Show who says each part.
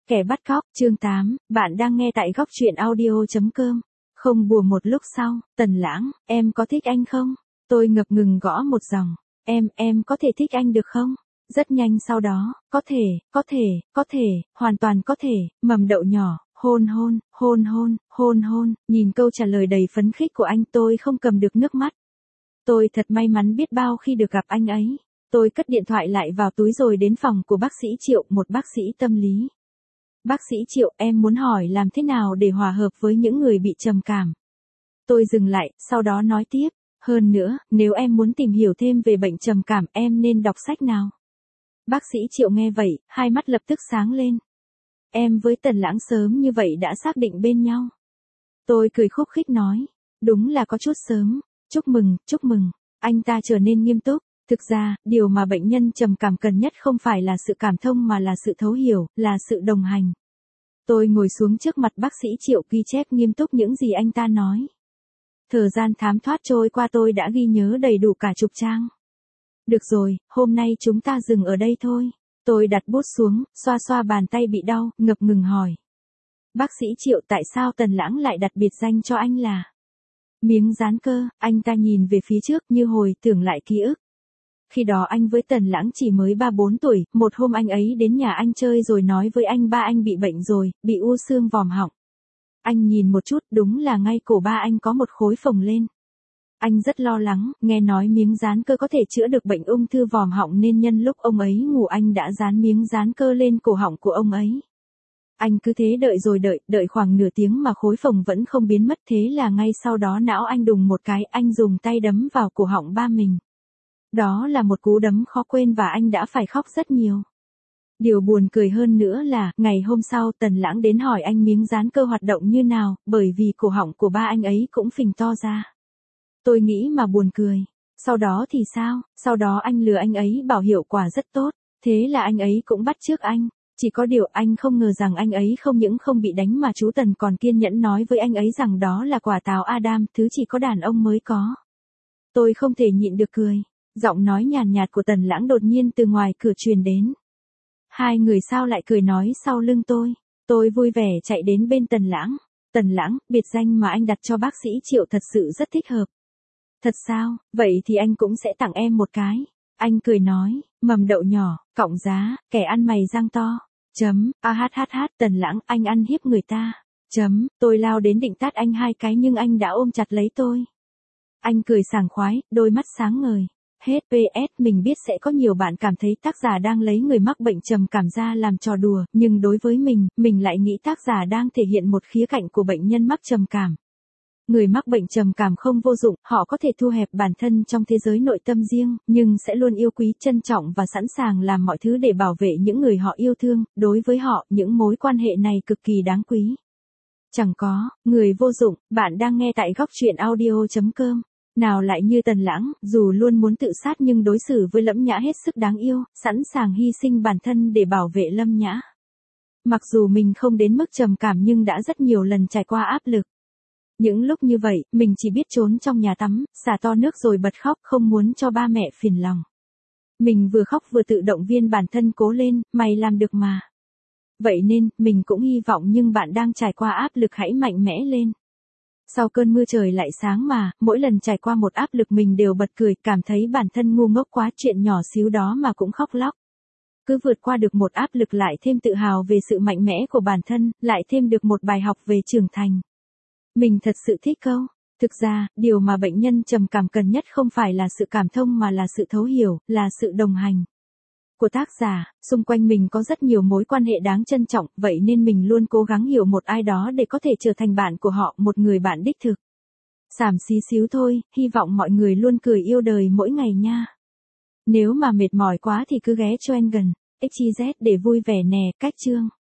Speaker 1: Kẻ bắt cóc, chương 8, bạn đang nghe tại góc truyện audio.com. Không bùa một lúc sau, Tần Lãng, em có thích anh không? Tôi ngập ngừng gõ một dòng. Em có thể thích anh được không? Rất nhanh sau đó, có thể, hoàn toàn có thể, mầm đậu nhỏ, hôn, nhìn câu trả lời đầy phấn khích của anh tôi không cầm được nước mắt. Tôi thật may mắn biết bao khi được gặp anh ấy. Tôi cất điện thoại lại vào túi rồi đến phòng của bác sĩ Triệu, một bác sĩ tâm lý. Bác sĩ Triệu, em muốn hỏi làm thế nào để hòa hợp với những người bị trầm cảm. Tôi dừng lại, sau đó nói tiếp. Hơn nữa, nếu em muốn tìm hiểu thêm về bệnh trầm cảm, em nên đọc sách nào? Bác sĩ Triệu nghe vậy, hai mắt lập tức sáng lên. Em với Tần Lãng sớm như vậy đã xác định bên nhau. Tôi cười khúc khích nói. Đúng là có chút sớm. Chúc mừng. Anh ta trở nên nghiêm túc. Thực ra, điều mà bệnh nhân trầm cảm cần nhất không phải là sự cảm thông mà là sự thấu hiểu, là sự đồng hành. Tôi ngồi xuống trước mặt bác sĩ Triệu ghi chép nghiêm túc những gì anh ta nói. Thời gian thám thoát trôi qua tôi đã ghi nhớ đầy đủ cả chục trang. Được rồi, hôm nay chúng ta dừng ở đây thôi. Tôi đặt bút xuống, xoa bàn tay bị đau, ngập ngừng hỏi. Bác sĩ Triệu, tại sao Tần Lãng lại đặt biệt danh cho anh là Miếng Dán Cơ? Anh ta nhìn về phía trước như hồi tưởng lại ký ức. Khi đó anh với Tần Lãng chỉ mới 3-4 tuổi, một hôm anh ấy đến nhà anh chơi rồi nói với anh ba anh bị bệnh rồi, bị u xương vòm họng. Anh nhìn một chút, đúng là ngay cổ ba anh có một khối phồng lên. Anh rất lo lắng, nghe nói miếng dán cơ có thể chữa được bệnh ung thư vòm họng nên nhân lúc ông ấy ngủ anh đã dán miếng dán cơ lên cổ họng của ông ấy. Anh cứ thế đợi khoảng nửa tiếng mà khối phồng vẫn không biến mất, thế là ngay sau đó não anh đùng một cái, anh dùng tay đấm vào cổ họng ba mình. Đó là một cú đấm khó quên và anh đã phải khóc rất nhiều. Điều buồn cười hơn nữa là, ngày hôm sau Tần Lãng đến hỏi anh miếng dán cơ hoạt động như nào, bởi vì cổ họng của ba anh ấy cũng phình to ra. Tôi nghĩ mà buồn cười. Sau đó thì sao? Sau đó anh lừa anh ấy bảo hiệu quả rất tốt, thế là anh ấy cũng bắt chước anh. Chỉ có điều anh không ngờ rằng anh ấy không những không bị đánh mà chú Tần còn kiên nhẫn nói với anh ấy rằng đó là quả táo Adam, thứ chỉ có đàn ông mới có. Tôi không thể nhịn được cười. Giọng nói nhàn nhạt của Tần Lãng đột nhiên từ ngoài cửa truyền đến. Hai người sao lại cười nói sau lưng tôi. Tôi vui vẻ chạy đến bên Tần Lãng. Tần Lãng, biệt danh mà anh đặt cho bác sĩ Triệu thật sự rất thích hợp. Thật sao, vậy thì anh cũng sẽ tặng em một cái. Anh cười nói, mầm đậu nhỏ, cọng giá, kẻ ăn mày răng to. Tần Lãng, anh ăn hiếp người ta. Tôi lao đến định tát anh hai cái nhưng anh đã ôm chặt lấy tôi. Anh cười sảng khoái, đôi mắt sáng ngời. Hết PS, mình biết sẽ có nhiều bạn cảm thấy tác giả đang lấy người mắc bệnh trầm cảm ra làm trò đùa, nhưng đối với mình lại nghĩ tác giả đang thể hiện một khía cạnh của bệnh nhân mắc trầm cảm. Người mắc bệnh trầm cảm không vô dụng, họ có thể thu hẹp bản thân trong thế giới nội tâm riêng, nhưng sẽ luôn yêu quý, trân trọng và sẵn sàng làm mọi thứ để bảo vệ những người họ yêu thương, đối với họ, những mối quan hệ này cực kỳ đáng quý. Chẳng có, người vô dụng, bạn đang nghe tại góc truyện audio.com. Nào lại như Tần Lãng, dù luôn muốn tự sát nhưng đối xử với Lâm Nhã hết sức đáng yêu, sẵn sàng hy sinh bản thân để bảo vệ Lâm Nhã. Mặc dù mình không đến mức trầm cảm nhưng đã rất nhiều lần trải qua áp lực. Những lúc như vậy, mình chỉ biết trốn trong nhà tắm, xả to nước rồi bật khóc, không muốn cho ba mẹ phiền lòng. Mình vừa khóc vừa tự động viên bản thân cố lên, mày làm được mà. Vậy nên, mình cũng hy vọng nhưng bạn đang trải qua áp lực hãy mạnh mẽ lên. Sau cơn mưa trời lại sáng mà, mỗi lần trải qua một áp lực mình đều bật cười, cảm thấy bản thân ngu ngốc quá, chuyện nhỏ xíu đó mà cũng khóc lóc. Cứ vượt qua được một áp lực lại thêm tự hào về sự mạnh mẽ của bản thân, lại thêm được một bài học về trưởng thành. Mình thật sự thích câu. Thực ra, điều mà bệnh nhân trầm cảm cần nhất không phải là sự cảm thông mà là sự thấu hiểu, là sự đồng hành. Của tác giả, xung quanh mình có rất nhiều mối quan hệ đáng trân trọng, vậy nên mình luôn cố gắng hiểu một ai đó để có thể trở thành bạn của họ, một người bạn đích thực. Xàm xí xíu thôi, hy vọng mọi người luôn cười yêu đời mỗi ngày nha. Nếu mà mệt mỏi quá thì cứ ghé cho anh gần, XYZ để vui vẻ nè, cách chương.